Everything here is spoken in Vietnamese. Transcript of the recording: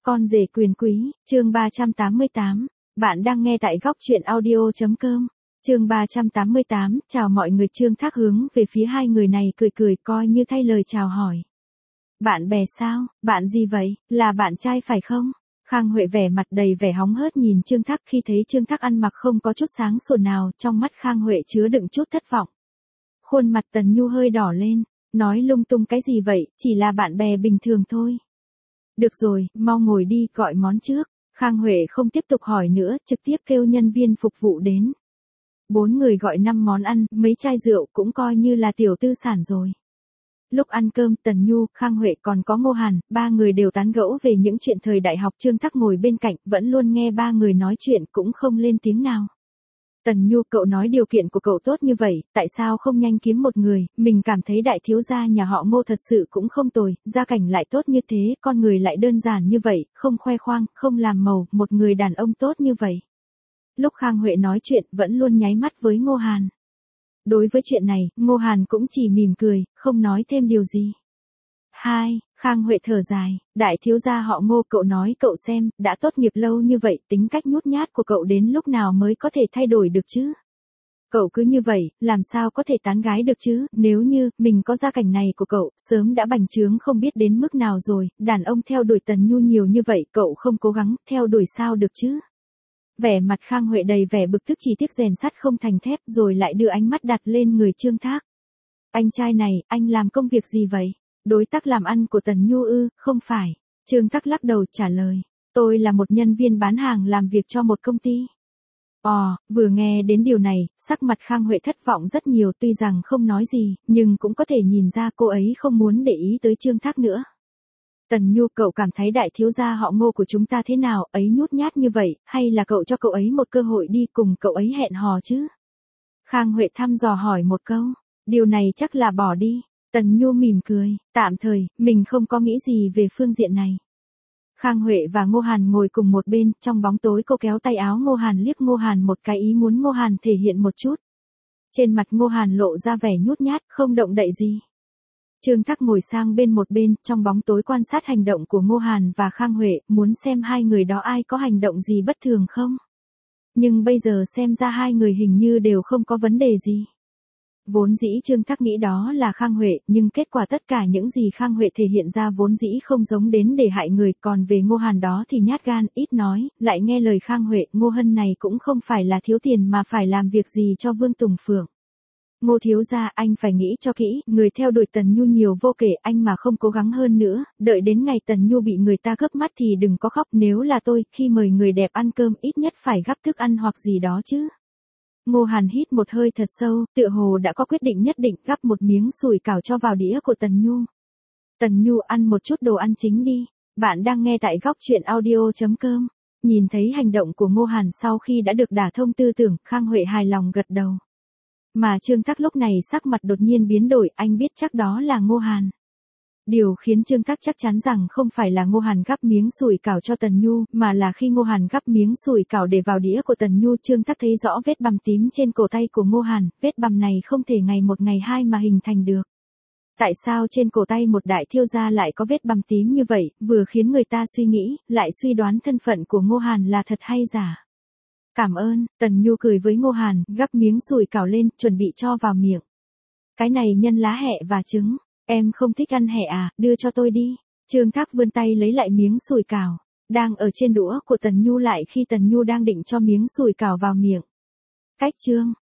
Con rể quyền quý, chương 388. Bạn đang nghe tại góc truyện audio.com. Chương 388, chào mọi người. Trương Thác hướng về phía hai người này cười cười coi như thay lời chào hỏi. Bạn bè sao, bạn gì vậy, là bạn trai phải không? Khang Huệ vẻ mặt đầy vẻ hóng hớt nhìn Trương Thác, khi thấy Trương Thác ăn mặc không có chút sáng sủa nào, trong mắt Khang Huệ chứa đựng chút thất vọng. Khuôn mặt Tần Nhu hơi đỏ lên, nói lung tung cái gì vậy, chỉ là bạn bè bình thường thôi. Được rồi, mau ngồi đi, gọi món trước. Khang Huệ không tiếp tục hỏi nữa, trực tiếp kêu nhân viên phục vụ đến. 4 người gọi 5 món ăn, mấy chai rượu cũng coi như là tiểu tư sản rồi. Lúc ăn cơm, Tần Nhu, Khang Huệ còn có Ngô Hàn, ba người đều tán gẫu về những chuyện thời đại học. Trương Thác ngồi bên cạnh, vẫn luôn nghe ba người nói chuyện cũng không lên tiếng nào. Tần Nhu, cậu nói điều kiện của cậu tốt như vậy, tại sao không nhanh kiếm một người, mình cảm thấy đại thiếu gia nhà họ Ngô thật sự cũng không tồi, gia cảnh lại tốt như thế, con người lại đơn giản như vậy, không khoe khoang, không làm màu, một người đàn ông tốt như vậy. Lúc Khang Huệ nói chuyện, vẫn luôn nháy mắt với Ngô Hàn. Đối với chuyện này, Ngô Hàn cũng chỉ mỉm cười, không nói thêm điều gì. Khang Huệ thở dài, đại thiếu gia họ Ngô, cậu nói cậu xem, đã tốt nghiệp lâu như vậy, tính cách nhút nhát của cậu đến lúc nào mới có thể thay đổi được chứ? Cậu cứ như vậy, làm sao có thể tán gái được chứ? Nếu như, mình có gia cảnh này của cậu, sớm đã bành trướng không biết đến mức nào rồi, đàn ông theo đuổi Tần Nhu nhiều như vậy, cậu không cố gắng, theo đuổi sao được chứ? Vẻ mặt Khang Huệ đầy vẻ bực tức, chỉ tiếc rèn sắt không thành thép, rồi lại đưa ánh mắt đặt lên người Trương Thác. Anh trai này, anh làm công việc gì vậy? Đối tác làm ăn của Tần Nhu ư? Không phải. Trương Thác lắc đầu trả lời. Tôi là một nhân viên bán hàng làm việc cho một công ty. Vừa nghe đến điều này, sắc mặt Khang Huệ thất vọng rất nhiều, tuy rằng không nói gì, nhưng cũng có thể nhìn ra cô ấy không muốn để ý tới Trương Thác nữa. Tần Nhu, cậu cảm thấy đại thiếu gia họ Ngô của chúng ta thế nào, ấy nhút nhát như vậy, hay là cậu cho cậu ấy một cơ hội đi cùng cậu ấy hẹn hò chứ? Khang Huệ thăm dò hỏi một câu. Điều này chắc là bỏ đi. Tần Nhu mỉm cười, tạm thời, mình không có nghĩ gì về phương diện này. Khang Huệ và Ngô Hàn ngồi cùng một bên, trong bóng tối cô kéo tay áo Ngô Hàn, liếc Ngô Hàn một cái, ý muốn Ngô Hàn thể hiện một chút. Trên mặt Ngô Hàn lộ ra vẻ nhút nhát, không động đậy gì. Trương Thác ngồi sang một bên, trong bóng tối quan sát hành động của Ngô Hàn và Khang Huệ, muốn xem hai người đó ai có hành động gì bất thường không. Nhưng bây giờ xem ra hai người hình như đều không có vấn đề gì. Vốn dĩ Trương Thác nghĩ đó là Khang Huệ, nhưng kết quả tất cả những gì Khang Huệ thể hiện ra vốn dĩ không giống đến để hại người, còn về Ngô Hàn đó thì nhát gan, ít nói, lại nghe lời Khang Huệ. Ngô Hân này cũng không phải là thiếu tiền mà phải làm việc gì cho Vương Tùng Phượng. Ngô thiếu gia, anh phải nghĩ cho kỹ, người theo đuổi Tần Nhu nhiều vô kể, anh mà không cố gắng hơn nữa, đợi đến ngày Tần Nhu bị người ta gấp mắt thì đừng có khóc. Nếu là tôi, khi mời người đẹp ăn cơm ít nhất phải gắp thức ăn hoặc gì đó chứ. Ngô Hàn hít một hơi thật sâu, tựa hồ đã có quyết định nhất định, gắp một miếng sủi cảo cho vào đĩa của Tần Nhu. Tần Nhu, ăn một chút đồ ăn chính đi. Bạn đang nghe tại góc truyện audio.com. Nhìn thấy hành động của Ngô Hàn sau khi đã được đả thông tư tưởng, Khang Huệ hài lòng gật đầu. Mà Trương Thác lúc này sắc mặt đột nhiên biến đổi, anh biết chắc đó là Ngô Hàn. Điều khiến Trương Thác chắc chắn rằng không phải là Ngô Hàn gắp miếng sủi cảo cho Tần Nhu, mà là khi Ngô Hàn gắp miếng sủi cảo để vào đĩa của Tần Nhu, Trương Thác thấy rõ vết bầm tím trên cổ tay của Ngô Hàn, vết bầm này không thể ngày một ngày hai mà hình thành được. Tại sao trên cổ tay một đại thiếu gia lại có vết bầm tím như vậy, vừa khiến người ta suy nghĩ, lại suy đoán thân phận của Ngô Hàn là thật hay giả. Cảm ơn, Tần Nhu cười với Ngô Hàn, gắp miếng sủi cảo lên, chuẩn bị cho vào miệng. Cái này nhân lá hẹ và trứng. Em không thích ăn hẹ à, đưa cho tôi đi. Trương Thác vươn tay lấy lại miếng sủi cảo, đang ở trên đũa của Tần Nhu, lại khi Tần Nhu đang định cho miếng sủi cảo vào miệng. Cách Trương